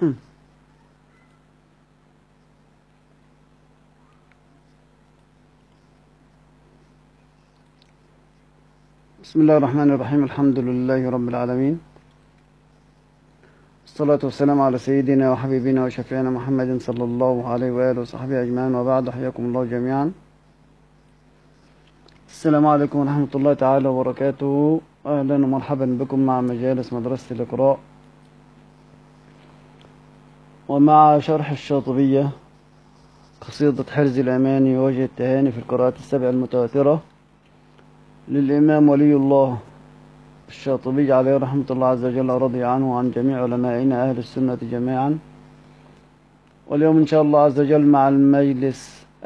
بسم الله الرحمن الرحيم. الحمد لله رب العالمين، الصلاة والسلام على سيدنا وحبيبنا وشفيعنا محمد صلى الله عليه وآله وصحبه أجمعين، وبعد. حياكم الله جميعا. السلام عليكم ورحمة الله تعالى وبركاته. أهلا ومرحبا بكم مع مجالس مدرسة الإقراء ومع شرح الشاطبية، قصيدة حرز الأماني ووجه التهاني في القراءات السبع المتواترة للإمام ولي الله الشاطبي عليه رحمة الله عز وجل، رضي عنه وعن جميع علمائنا أهل السنة جميعا. واليوم إن شاء الله عز وجل مع المجلس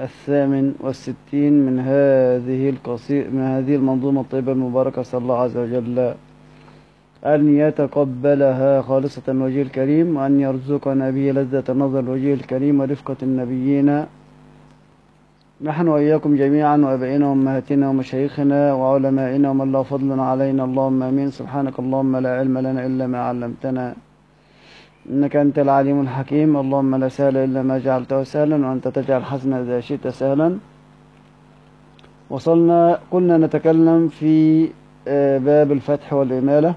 68 من هذه المنظومة الطيبة المباركة. صلى الله عز وجل أن يتقبلها خالصة وجه الكريم، وأن يرزقنا به لذة نظر الوجه الكريم ورفقة النبيين، نحن وإياكم جميعا، وأبائنا وأمهاتنا ومشايخنا وعلمائنا ومن له فضل علينا. اللهم آمين. سبحانك اللهم لا علم لنا إلا ما علمتنا، إنك أنت العليم الحكيم. اللهم لا سهل إلا ما جعلته سهلا، وأنت تجعل الحزن إذا شئت سهلا. قلنا نتكلم في باب الفتح والإمالة،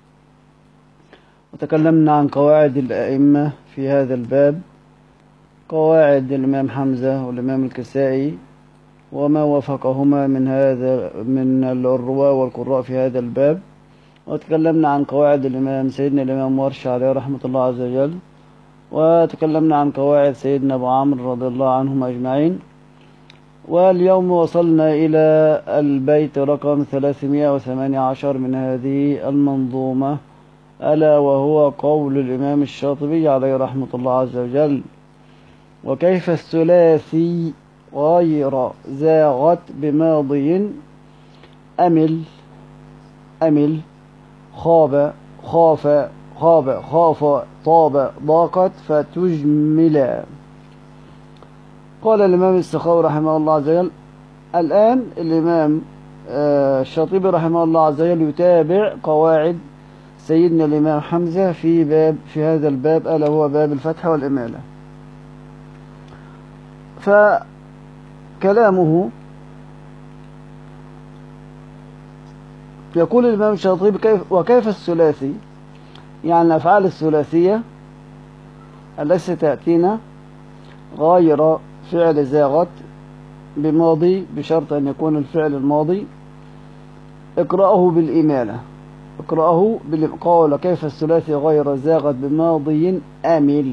وتكلمنا عن قواعد الأئمة في هذا الباب، قواعد الإمام حمزة والإمام الكسائي وما وافقهما من الرواة والقراء في هذا الباب. وتكلمنا عن قواعد سيدنا الإمام ورش عليه رحمة الله عز وجل، وتكلمنا عن قواعد سيدنا أبو عمرو رضي الله عنهم أجمعين. واليوم وصلنا إلى البيت رقم 318 من هذه المنظومة، ألا وهو قول الإمام الشاطبي عليه رحمة الله عز وجل: وكيف الثلاثي غير زاغت بماضي أمل خاب طاب ضاقت فتجملا. قال الإمام السخاوي رحمه الله عز وجل: الآن الإمام الشاطبي رحمه الله عز وجل يتابع قواعد سيدنا الإمام حمزة في هذا الباب، ألا هو باب الفتح والإمالة. فكلامه يقول الإمام الشاطبي: وكيف الثلاثي، يعني الأفعال الثلاثية التي تأتينا غير فعل زاغت بماضي، بشرط أن يكون الفعل الماضي، اقرأه بالإمالة. قال: كيف الثلاثي غير زاغت بماضي أمل.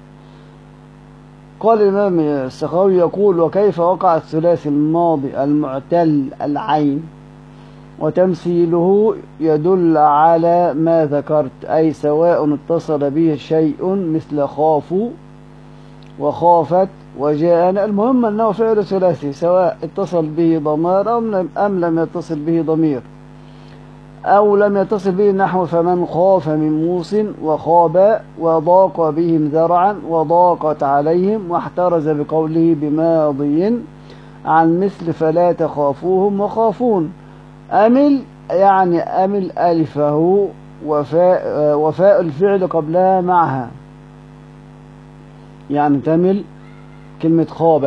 قال الإمام السخاوي يقول: وكيف وقع الثلاثي الماضي المعتل العين، وتمثيله يدل على ما ذكرت، أي سواء اتصل به شيء مثل خافوا وخافت وجاءنا. المهم أنه فعل ثلاثي، سواء اتصل به ضمير أم لم يتصل به ضمير، أو لم يتصل به نحو فمن خاف من موص وخاب وضاق بهم ذرعا وضاقت عليهم، واحترز بقوله بماضي عن مثل فلا تخافوهم وخافون. أمل يعني أمل ألفه وفاء الفعل قبلها معها، يعني تمل كلمة خاب.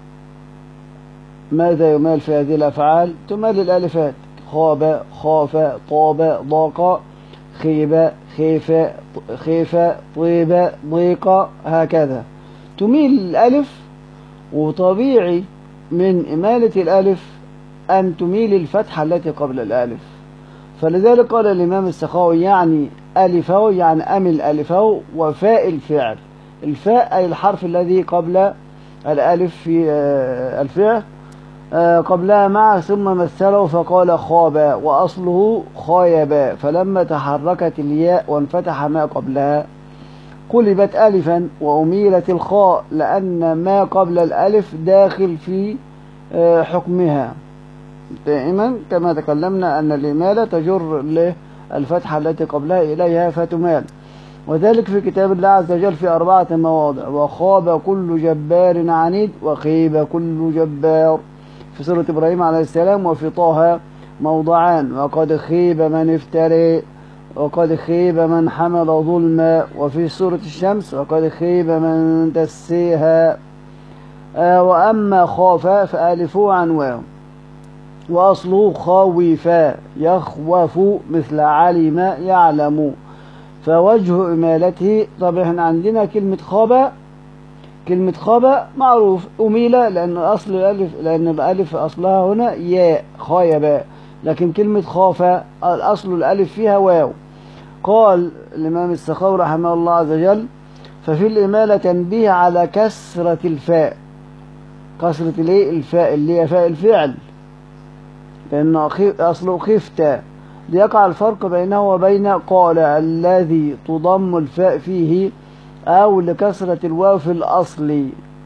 ماذا يمال في هذه الأفعال؟ تمال الألفات: خاب، خاف، طاب، ضاق، خيب، خيف، طيب، ضيق، هكذا تميل الألف. وطبيعي من إمالة الألف أن تميل الفتحة التي قبل الألف. فلذلك قال الإمام السخاوي: يعني ألفه، يعني أمل ألفه وفاء الفعل. الفاء أي الحرف الذي قبل الألف في الفعل قبلها معه، ثم مثله فقال خاب، وأصله خايبا، فلما تحركت الياء وانفتح ما قبلها قلبت ألفا وأميلت الخاء، لأن ما قبل الألف داخل في حكمها. دائما كما تكلمنا أن الإمالة تجر للفتحة التي قبلها إليها فتمال، وذلك في كتاب الله عز وجل في 4 مواضع: وخاب كل جبار عنيد، وخيب كل جبار، في سورة إبراهيم عليه السلام، وفي طه موضعان: وقد خيب من افتري وقد خيب من حمل ظلما. وفي سورة الشمس وقد خيب من دسيها. وأما خاف فألفوا عن واو، وأصله خاوفا يخوف مثل علم يعلم. فوجه إمالته، طب احنا عندنا كلمة خاب، كلمة خاب معروف أميلة لأن أصل الألف، لأن الألف أصلها هنا ياء خايبة، لكن كلمة خاف الأصل الألف فيها واو. قال الإمام السخاوي رحمه الله عز وجل: ففي الإمالة تنبيه على كسرة الفاء، كسرة الفاء اللي هي فاء الفعل، لأنه أصله خفت، ليقع الفرق بينه وبين قال الذي تضم الفاء فيه، أو لكسرة الواو في الأصل،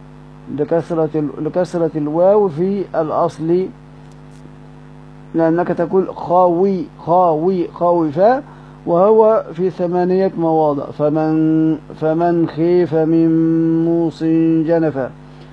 لكسرة الواو في الأصل، لأنك تقول خاوي خاوي خاوفا، وهو في 8 مواضع. فمن خيف من موص جنفا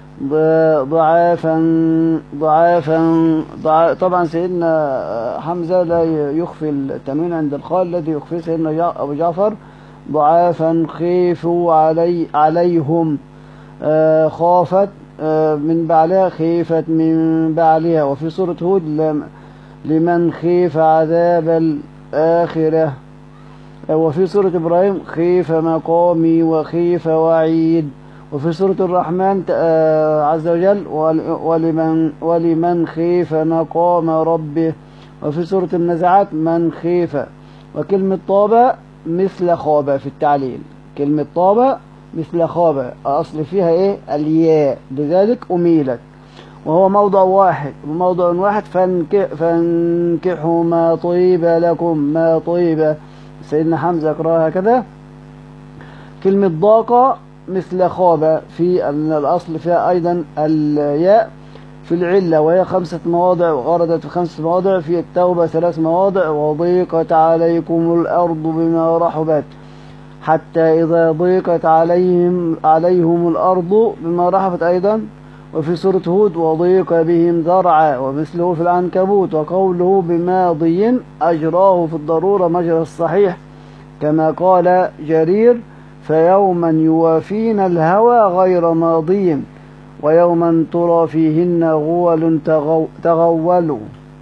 ضعافا. طبعا سيدنا حمزة لا يخفي التنوين عند الخال الذي يخفي سيدنا أبو جعفر. ضعافا خيفوا عليهم. خافت من بعلها، خيفت من بعلها. وفي سورة هود لمن خيف عذاب الآخرة. وفي سورة إبراهيم خيف مقامي وخيف وعيد. وفي سورة الرحمن عز وجل ولمن خيف مقام ربه. وفي سورة النزعات من خيف. وكلمة طابة مثل خابة في التعليل، كلمة طابة مثل خابة أصل فيها إيه؟ الياء، لذلك أميلت. وهو موضع واحد فانكحوا ما طيب لكم، ما طيب. سيدنا حمزة يقرأها هكذا. كلمة ضاقة مثل خابة في الأصل فيها أيضا الياء في العلة، وهي 5 مواضع، وردت في 5 مواضع. في التوبة 3 مواضع. وضيقت عليكم الأرض بما رحبت، حتى إذا ضيقت عليهم الأرض بما رحبت أيضا. وفي سورة هود وضيق بهم ذرعا، ومثله في العنكبوت. وقوله بماضي أجراه في الضرورة مجرى الصحيح، كما قال جرير: فيوما يوافين الهوى غير ماضي، ويوما ترى فيهن غول تغولوا.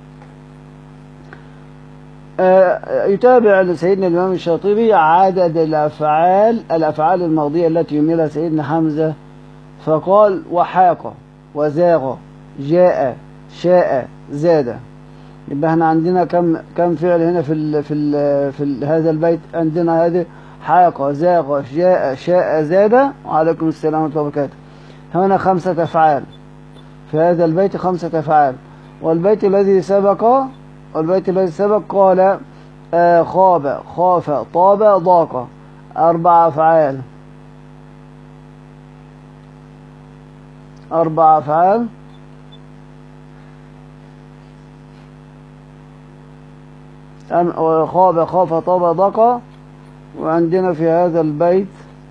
يتابع سيدنا الإمام الشاطبي عدد الأفعال الماضية التي يميلها سيدنا حمزة، فقال: وحاق وزاغ جاء شاء زاد. يبقى احنا عندنا كم فعل هنا في هذا البيت؟ عندنا هذه: حاق زاغ جاء شاء زاد. وعليكم السلام ورحمة الله وبركاته. هنا 5 أفعال في هذا البيت، 5 أفعال. والبيت الذي سبق قال: خاب خاف طاب ضاق، 4 أفعال، 4 أفعال. خاب خاف طاب ضاق. وعندنا في هذا البيت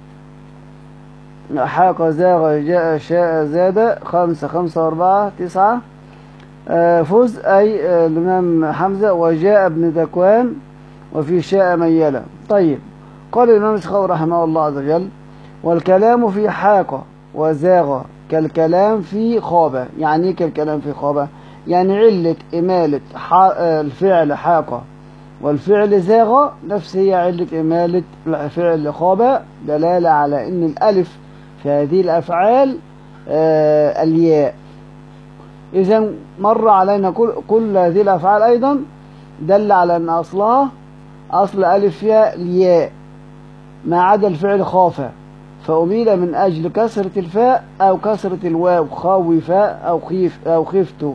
حاق زاغ جاء شاء زاد، 5 5 4 9. فز أي الإمام حمزة. وجاء ابن ذكوان. وفي شاء ميلا. طيب، قال الإمام السخاوي رحمه الله عز وجل: والكلام في حاق وزاغ كالكلام في خاب. يعني ايه كالكلام في خاب؟ يعني علة إمالة الفعل حاق والفعل زاغ نفس هي علة إمالة فعل خاب، دلالة على أن الألف في هذه الأفعال الياء. إذن مر علينا كل هذه الأفعال أيضا دل على أن أصلها أصل ألف فيها الياء، ما عدا الفعل خاف، فأميل من أجل كسرة الفاء أو كسرة الواو، خوف أو خيف أو خفت.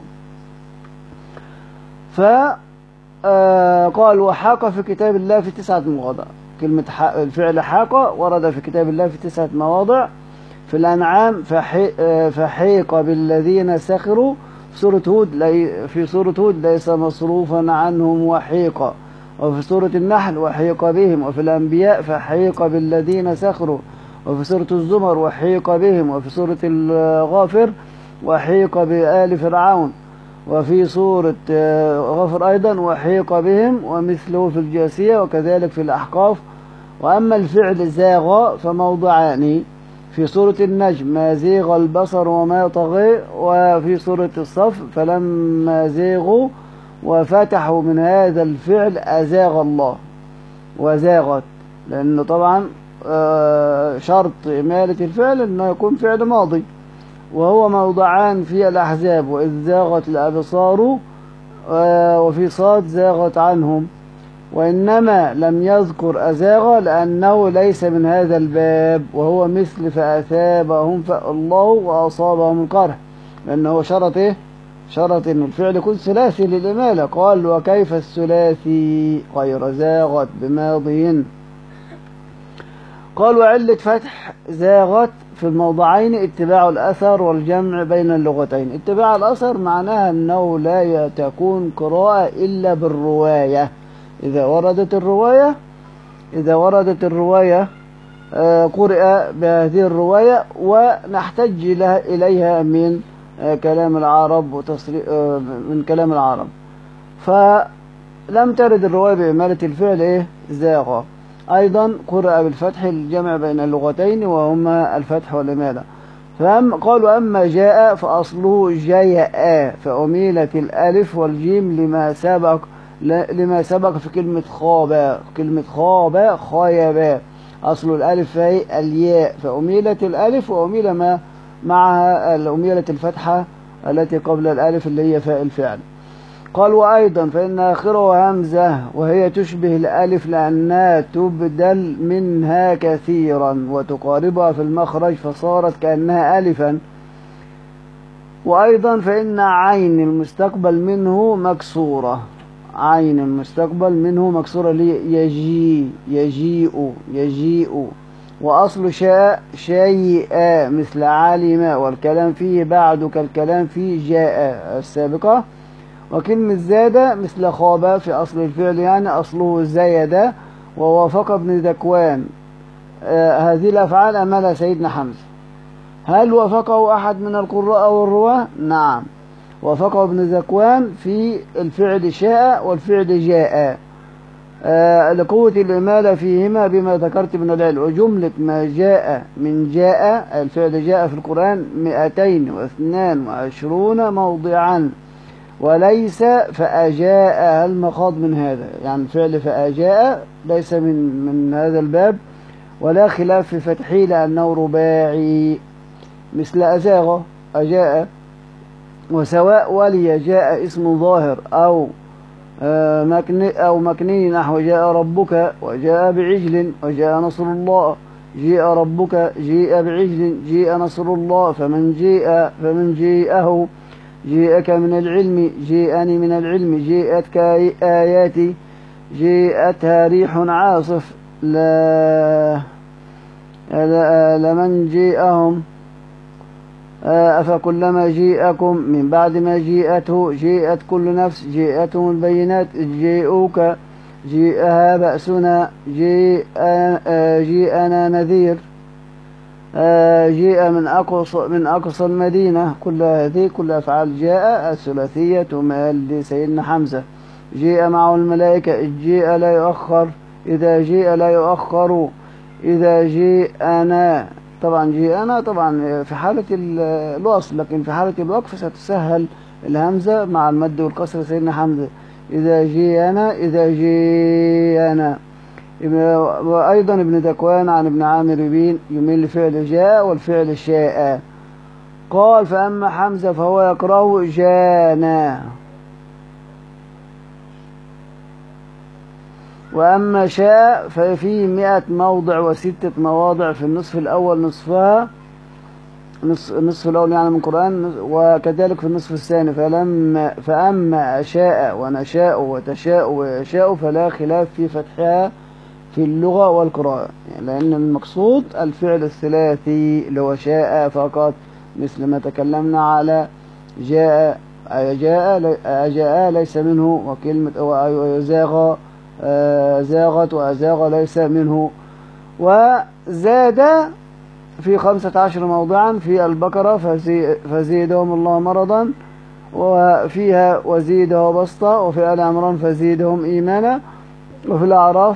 قال: وحاق في كتاب الله في 9 مواضع. كلمة الفعل حاق ورد في كتاب الله في 9 مواضع. في الأنعام فحيق بالذين سخروا. في سورة هود ليس مصروفا عنهم وحيق. وفي سورة النحل وحيق بهم. وفي الأنبياء فحيق بالذين سخروا. وفي سورة الزمر وحيق بهم. وفي سورة الغافر وحيق بآل فرعون. وفي سورة غفر أيضا وحيق بهم ومثله في الجاثية وكذلك في الأحقاف. وأما الفعل زاغ فموضعان، في سورة النجم ما زيغ البصر وما طغى، وفي سورة الصف فلما زيغوا وفتحوا من هذا الفعل أزاغ الله وزاغت، لأنه طبعا شرط إمالة الفعل أنه يكون فعل ماضي. وهو موضعان في الأحزاب وإذ زاغت الأبصار وفي صاد زاغت عنهم. وإنما لم يذكر أزاغ لأنه ليس من هذا الباب، وهو مثل فأثابهم الله وأصابهم القرح، لأنه شرط إيه؟ شرط إن الفعل يكون ثلاثي للإمالة. قال وكيف الثلاثي غير زاغت بماضي؟ قال وعلة فتح زاغت في الموضعين اتباع الأثر والجمع بين اللغتين. اتباع الأثر معناها أنه لا تكون قراءة إلا بالرواية. إذا وردت الرواية قرئ بهذه الرواية، ونحتج إليها من كلام العرب من كلام العرب. فلم ترد الرواية بإمالة الفعل إيه؟ زاغ. أيضا قرأ بالفتح الجمع بين اللغتين وهما الفتح والإمالة. قالوا أما جاء فأصله جاء، فأميلت الألف والجيم لما سبق في كلمة خاب خايبا، أصل الألف فهي الياء، فأميلت الألف وأميل ما معها أميلت الفتحة التي قبل الألف اللي هي فاء الفعل. قال وأيضا فإن آخره همزة وهي تشبه الألف لأنها تبدل منها كثيرا وتقاربها في المخرج فصارت كأنها ألفا. وأيضا فإن عين المستقبل منه مكسورة، يجيء. وأصل شاء شيء مثل علم، والكلام فيه بعد كالكلام فيه جاء السابقة. وكلمة زاد مثل خاب في أصل الفعل، يعني أصله زيد. ووافق ابن ذكوان هذه الأفعال أمل سيدنا حمزة. هل وافقه أحد من القراء والرواة؟ نعم، وافقه ابن ذكوان في الفعل شاء والفعل جاء لقوة الإمالة فيهما بما ذكرت من العلم. وجملة ما جاء من جاء الفعل جاء في القرآن 222 موضعا، وليس فأجاء المخاض من هذا، يعني الفعل فأجاء ليس من هذا الباب، ولا خلاف في فتحه لأنه رباعي مثل أزاغ أجاء. وسواء ولي جاء اسم ظاهر أو مكني نحو جاء ربك وجاء بعجل وجاء نصر الله، جيء ربك جيء بعجل جيء نصر الله، فمن جيءه جيءك من العلم جيءني من العلم، جيءتك آياتي جيءتها ريح عاصف، لمن جيءهم أفكلما جيءكم من بعد ما جيءته جيءت كل نفس جيءتهم البينات جيءوك جيءها بأسنا جيءنا نذير جيء من أقصى المدينة. كل هذه كل أفعال جاء الثلاثية تمال لسيدنا حمزة. جيء معه الملائكة جيء لا يؤخر، إذا جيء لا يؤخر، إذا جيءنا. طبعا جيءنا طبعا في حالة الوصل، لكن في حالة الوقف ستسهل الهمزة مع المد والكسر سيدنا حمزة. إذا جيءنا. وأيضا ابن ذكوان عن ابن عامر يميل لفعل جاء والفعل شاء. قال فأما حمزة فهو يقرأه جانا. وأما شاء ففيه 100 موضع و6 مواضع في النصف الأول نصفها النصف الأول يعني من القرآن، وكذلك في النصف الثاني. فأما أشاء ونشاء وتشاء ويشاء فلا خلاف في فتحها في اللغة والقراءة، يعني لأن المقصود الفعل الثلاثي اللي هو شاء فقط، مثل ما تكلمنا على جاء ليس منه، وكلمة وزاغ زاغت وأزاغ ليس منه. وزاد في 15 موضعا في البقرة فزيدهم الله مرضا وفيها وزيده بسطة، وفي آل عمران فزيدهم إيمانا، وفي الأعراف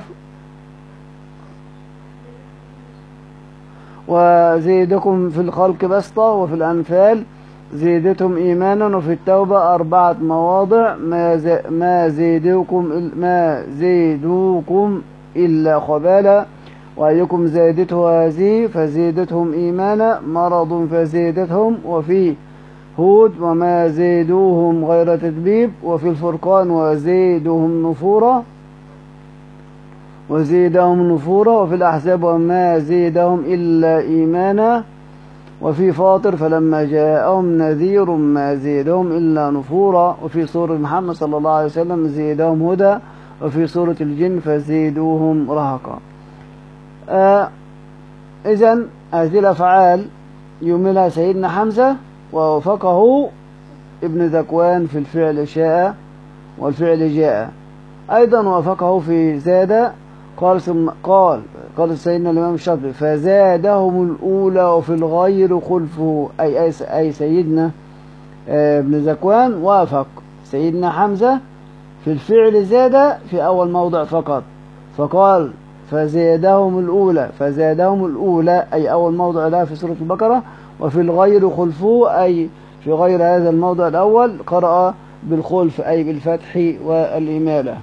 وزيدكم في الخلق بسطة، وفي الأنفال زيدتهم إيمانا، وفي التوبة 4 مواضع ما زيدوكم إلا خبالا، وأيكم زادته هذه فزيدتهم إيمانا مرض فزيدتهم، وفي هود وما زيدوهم غير تدبيب، وفي الفرقان وزيدهم نفورا، وفي الأحزاب وما زيدهم إلا إيمانا، وفي فاطر فلما جاءهم نذير ما زيدهم إلا نفورا، وفي سورة محمد صلى الله عليه وسلم زيدهم هدى، وفي سورة الجن فزيدوهم رهقا. إذن هذه الأفعال يملها سيدنا حمزة، ووفقه ابن ذكوان في الفعل شاء والفعل جاء. أيضا وافقه في زاد، قال سيدنا الإمام الشاطبي فزادهم الأولى وفي الغير خلفه، أي سيدنا ابن ذكوان وافق سيدنا حمزة في الفعل زاد في أول موضع فقط، فقال فزادهم الأولى أي أول موضع لها في سورة البقرة، وفي الغير خلفه أي في غير هذا الموضع الأول قرأ بالخلف أي بالفتح والإمالة.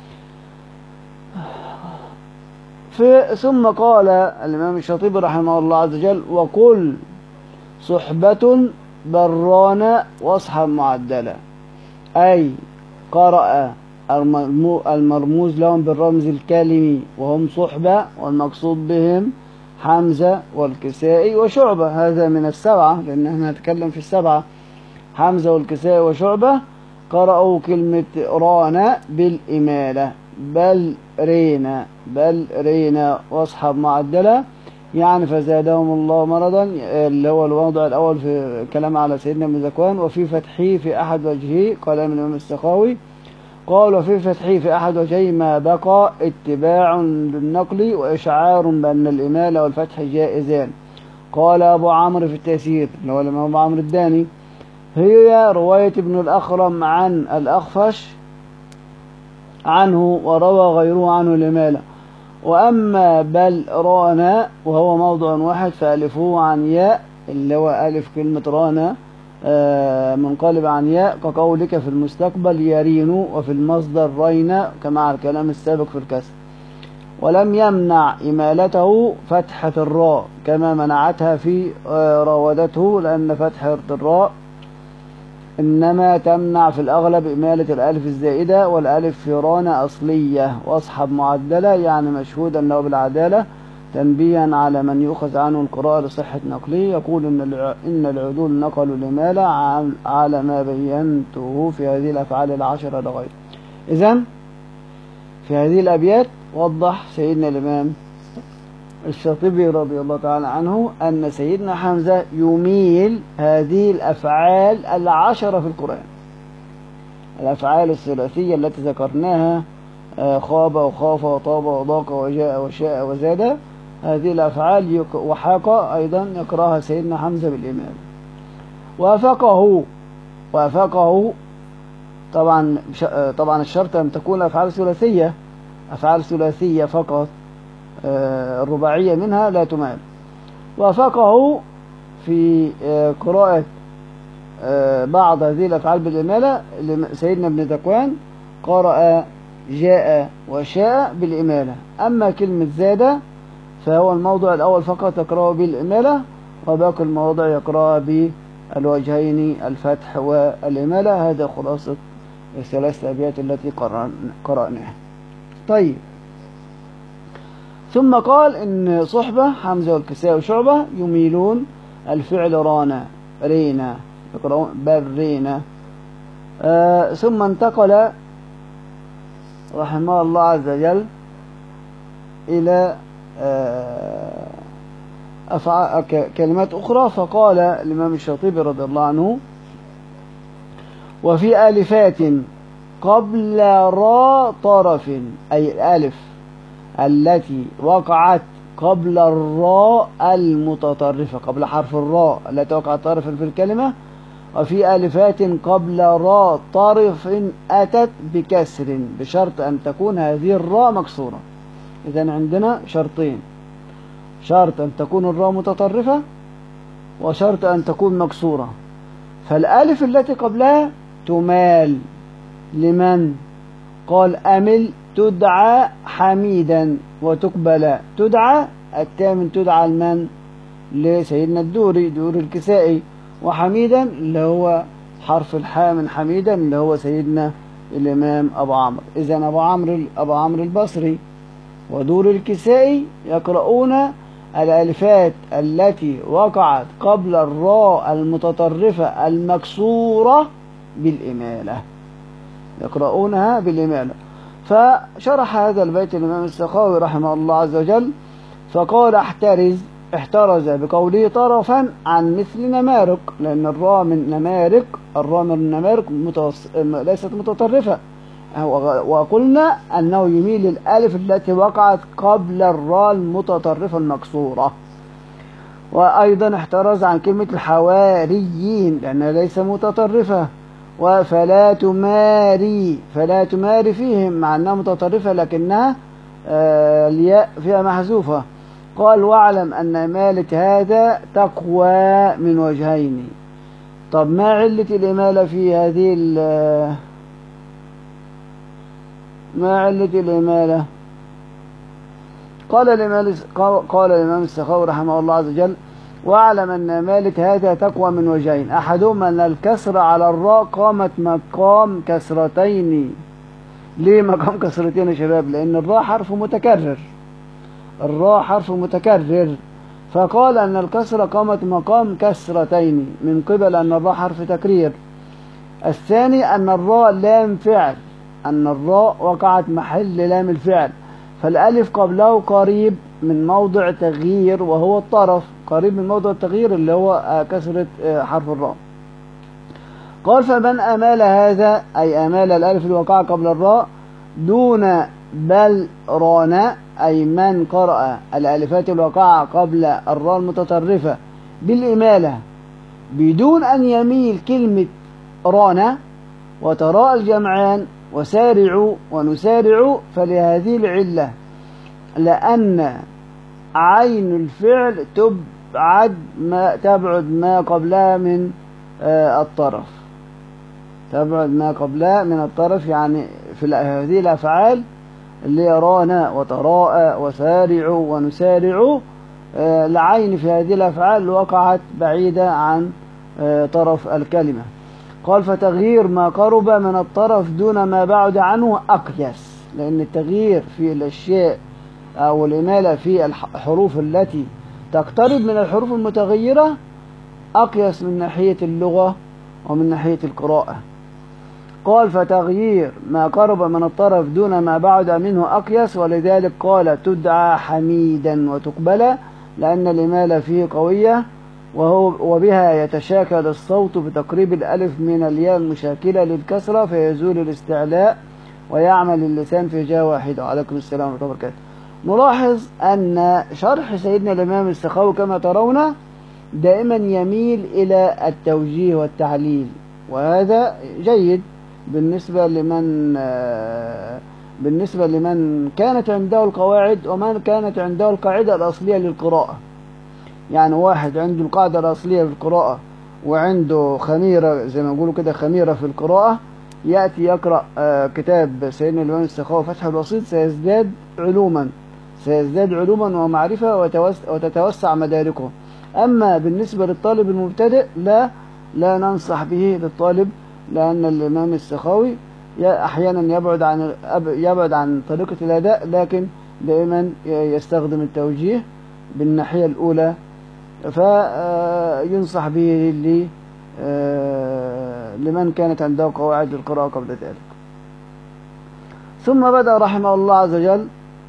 ثم قال الإمام الشاطبي رحمه الله عز وجل وقل صحبة برانا واصحب معدلا، أي قرأ المرموز لهم بالرمز الكلمي وهم صحبة، والمقصود بهم حمزة والكسائي وشعبة، هذا من السبعة لأن احنا نتكلم في السبعة، حمزة والكسائي وشعبة قرأوا كلمة رانا بالإمالة، بل رينا واصحاب معدلة، يعني فزادهم الله مرضا، اللي هو الوضع الأول في كلام على سيدنا ابن ذكوان. وفي فتحه في أحد وجهه قال من الإمام السخاوي قال وفي فتحه في أحد وجهه ما بقى اتباع للنقل وإشعار بأن الإمالة والفتح جائزان. قال أبو عمرو في التيسير اللي هو الإمام أبو عمرو الداني هي رواية ابن الأخرم عن الأخفش عنه وروى غيره عنه الإمالة. وأما بل رانا وهو موضع واحد فألفوه عن ياء اللي هو ألف كلمة رانا منقلب عن ياء كقولك في المستقبل يرين، وفي المصدر رينا كما على الكلام السابق في الكسر. ولم يمنع إمالته فتحة الراء كما منعتها في راودته، لأن فتحة الراء إنما تمنع في الأغلب إمالة الألف الزائدة، والألف في رانا أصلية واصحب معدلة يعني مشهودا له بالعدالة، تنبيها على من يؤخذ عنه القراءة لصحة نقله. يقول إن العدول نقلوا الإمالة على ما بينته في هذه الأفعال العشرة لغير. إذن في هذه الأبيات وضح سيدنا الإمام الشاطبي رضي الله تعالى عنه أن سيدنا حمزة يميل هذه الأفعال العشرة في القرآن، الأفعال الثلاثية التي ذكرناها خاب وخاف وطاب وضاق وجاء وشاء وزاد، هذه الأفعال وحاق أيضا يقرأها سيدنا حمزة بالإمام. وافقه طبعا الشرط أن تكون أفعال ثلاثية فقط، الرباعية منها لا تمال. وافقه في قراءة بعض هذه الأفعال بالإمالة سيدنا ابن ذكوان قرأ جاء وشاء بالإمالة. أما كلمة زاد فهو الموضع الأول فقط يقرأه بالإمالة، وباقي المواضع يقرأ بالوجهين الفتح والإمالة. هذا خلاصة الثلاث أبيات التي قرأناها. طيب، ثم قال إن صحبة حمزة والكسائي وشعبة يميلون الفعل رانا رينا يقرأون برينا. ثم انتقل رحمه الله عز وجل إلى كلمات أخرى، فقال الإمام الشاطبي رضي الله عنه وفي آلفات قبل را طرف، أي الألف التي وقعت قبل الراء المتطرفة، قبل حرف الراء التي وقعت طرفا في الكلمة، وفي ألفات قبل راء طرف أتت بكسر بشرط أن تكون هذه الراء مكسورة. إذن عندنا شرطين: شرط أن تكون الراء متطرفة، وشرط أن تكون مكسورة. فالألف التي قبلها تمال لمن؟ قال أمل تدعى حميدا وتقبل. تدعى التامن تدعى لمن؟ لسيدنا الدوري دور الكسائي، وحميدا اللي هو حرف الحاء من حميدا اللي هو سيدنا الإمام أبو عمرو. إذن أبو عمرو البصري ودور الكسائي يقرؤون الألفات التي وقعت قبل الراء المتطرفة المكسورة بالإمالة، يقرؤونها بالإمالة. فشرح هذا البيت الإمام السخاوي رحمه الله عز وجل فقال: احترز بقوله طرفا عن مثل نمارق، لأن الراء من نمارق ليست متطرفة، وقلنا أنه يميل الألف التي وقعت قبل الراء المتطرفة المكسورة. وأيضا احترز عن كلمة الحواريين لأنها ليس متطرفة. فلا تماري فيهم مع أنها متطرفة لكنها الياء فيها محذوفة. قال: واعلم أن إمالة هذا تقوى من وجهين. طب ما علة الإمالة في هذه ما علة الإمالة؟ قال الإمام السخاوي رحمه الله عز وجل: واعلم أن إمالة هذا تقوى من وجهين، أحدهما أن الكسر على الراء قامت مقام كسرتين. ليه مقام كسرتين يا شباب؟ لأن الراء حرف متكرر، فقال أن الكسر قامت مقام كسرتين من قبل أن الراء حرف تكرير. الثاني أن الراء لام فعل، أن الراء وقعت محل لام الفعل، فالألف قبله قريب من موضع تغيير وهو الطرف، قريب من موضع التغيير اللي هو كسرة حرف الراء. قال: فمن أمال هذا أي أمال الألف الواقعة قبل الراء دون بل رانا، أي من قرأ الألفات الواقعة قبل الراء المتطرفة بالإمالة بدون أن يميل كلمة رانا وتراءى الجمعان وسارعوا ونسارع، فلهذه العلة لأن عين الفعل تبعد ما قبلها من الطرف، يعني في هذه الأفعال اللي يرانا وتراءى وسارعوا ونسارع، العين في هذه الأفعال وقعت بعيدة عن طرف الكلمة. قال: فتغيير ما قرب من الطرف دون ما بعد عنه أقيس، لأن التغيير في الأشياء أو الإمالة في الحروف التي تقترب من الحروف المتغيرة أقيس من ناحية اللغة ومن ناحية القراءة. قال: فتغيير ما قرب من الطرف دون ما بعد منه أقيس، ولذلك قال: تدعى حميدا وتقبل، لأن الإمالة فيه قوية وبها يتشاكل الصوت بتقريب الألف من الياء المشاكلة للكسرة فيزول الاستعلاء ويعمل اللسان في جهة واحدة. عليكم السلام ورحمة الله وبركاته. نلاحظ أن شرح سيدنا الإمام السخاوي كما ترون دائما يميل إلى التوجيه والتعليل، وهذا جيد بالنسبة لمن كانت عنده القواعد ومن كانت عنده القاعدة الأصلية للقراءة. يعني واحد عنده القاعدة الأصلية في القراءة وعنده خميرة زي ما يقولوا كده، خميرة في القراءة، يأتي يقرأ كتاب سيدنا الإمام السخاوي فتح الوسيط سيزداد علوما ومعرفة وتتوسع مداركه. أما بالنسبة للطالب المبتدئ لا ننصح به للطالب، لأن الإمام السخاوي أحيانا يبعد عن طريقة الأداء، لكن دائما يستخدم التوجيه بالناحية الأولى، فينصح به لمن كانت عنده قواعد القراءة قبل ذلك. ثم بدأ رحمه الله عز وجل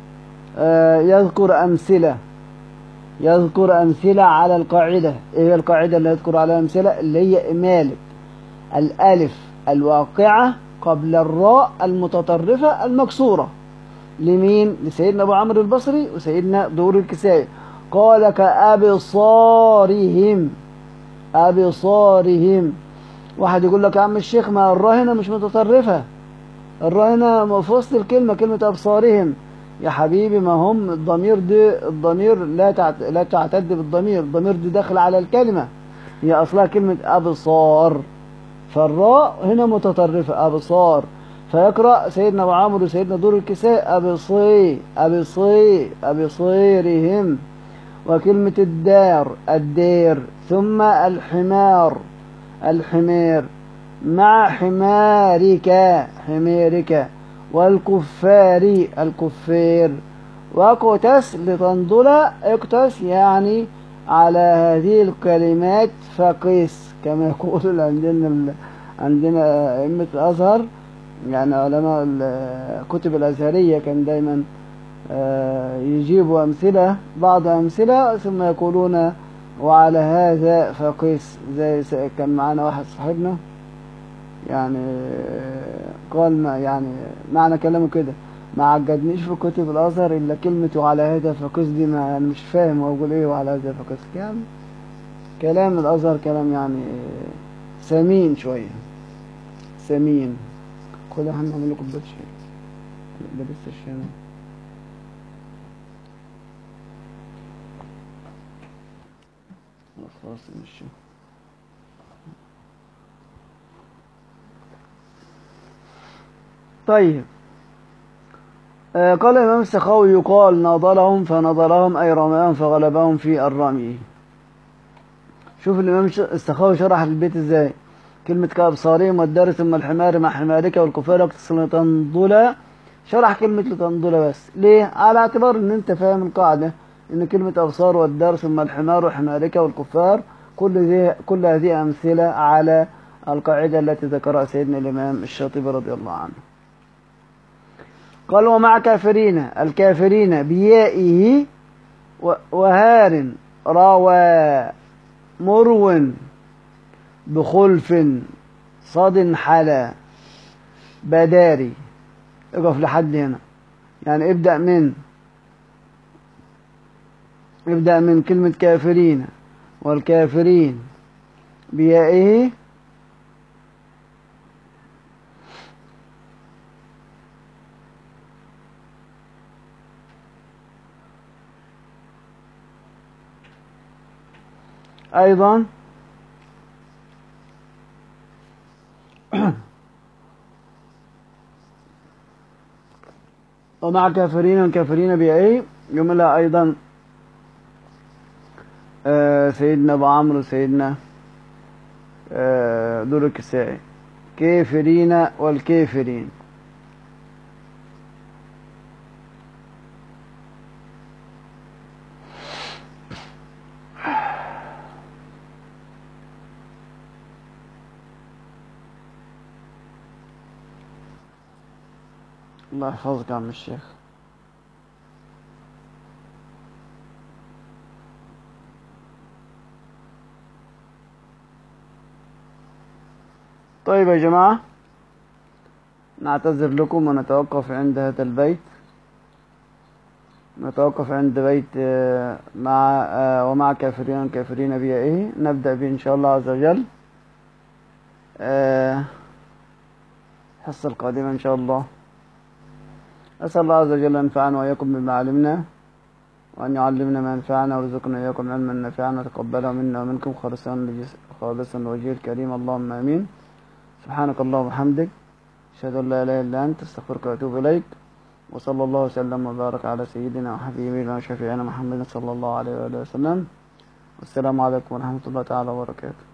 يذكر أمثلة على القاعدة. إيه القاعدة اللي يذكر على أمثلة؟ اللي هي إمالة الألف الواقعة قبل الراء المتطرفة المكسورة. لمين؟ لسيدنا أبو عمرو البصري وسيدنا دور الكسائي. قال: كأبصارهم واحد يقول لك يا عم الشيخ ما الراء هنا مش متطرفة، الراء هنا في وسط الكلمة، كلمة أبصارهم. يا حبيبي ما هم الضمير دي، الضمير لا تعتد بالضمير، الضمير دي داخل على الكلمة، هي أصلها كلمة أبصار، فالراء هنا متطرفة أبصار. فيقرأ سيدنا أبو عمرو وسيدنا دور الكساء أبصي أبصي أبصيرهم. وكلمة الدار الدير، ثم الحمار الحمير، مع حمارك حميرك، والكفار الكفير. واقتس لتنظل، اقتس يعني على هذه الكلمات فقس، كما يقول عندنا أئمة الأزهر، يعني علماء الكتب الأزهرية كان دايما يجيبوا أمثلة، بعض أمثلة ثم يقولون وعلى هذا فقس. زي كان معنا واحد صاحبنا يعني قال ما يعني معنى كلامه كده، ما عجبنيش في كتب الأزهر إلا كلمة وعلى هذا فقس دي، ما أنا مش فاهم أقول إيه وعلى هذا فقس. يعني كلام الأزهر كلام يعني سمين شوية، سمين. خد يا حنا اعمل لكم كوباية شاي، ده لسه الشاي خلاص ماشي. طيب قال الإمام السخاوي يقال ناضلهم فناضلهم أي رماهم فغلبهم في الرمي. شوف الإمام السخاوي شرح البيت إزاي، كلمة كأبصارهم والدار ثم الحمار مع حمارك والكفار واقتص لتنضل، شرح كلمة لتنضل بس ليه؟ على اعتبار إن أنت فاهم القاعدة إن كلمة أبصار والدار ثم الحمار وحمارك والكفار كل هذه أمثلة على القاعدة التي ذكرها سيدنا الإمام الشاطبي رضي الله عنه. قال ومع كافرين، الكافرين بيائه وهار روى مرو بخلف صد حلا بداري. اقف لحد هنا، يعني ابدأ من كلمة كافرين، والكافرين بيائه أيضا ومع كافرين والكافرين بيائه جملة أيضا سيدنا أبو عمرو وسيدنا دور الكسائي، كافرين والكافرين. الله يحفظك يا عم الشيخ. طيب يا جماعة نعتذر لكم ونتوقف عند هذا البيت، نتوقف عند بيت مع ومع كافرين كافرين بيائه، نبدأ به إن شاء الله عز وجل الحصة القادمة إن شاء الله. أسأل الله عز وجل أن ينفعنا وإياكم بما علمنا، وأن يعلمنا ما ينفعنا، ويرزقنا إياكم علما نافعا، وتقبله منا ومنكم خالصا لوجهه الكريم، اللهم آمين. سبحانك اللهم وبحمدك، أشهد أن لا إله إلا أنت، أستغفرك وأتوب إليك. وصلى الله وسلم وبارك على سيدنا وحبيبنا وشفيعنا محمد صلى الله عليه وآله وسلم. والسلام عليكم ورحمة الله تعالى وبركاته.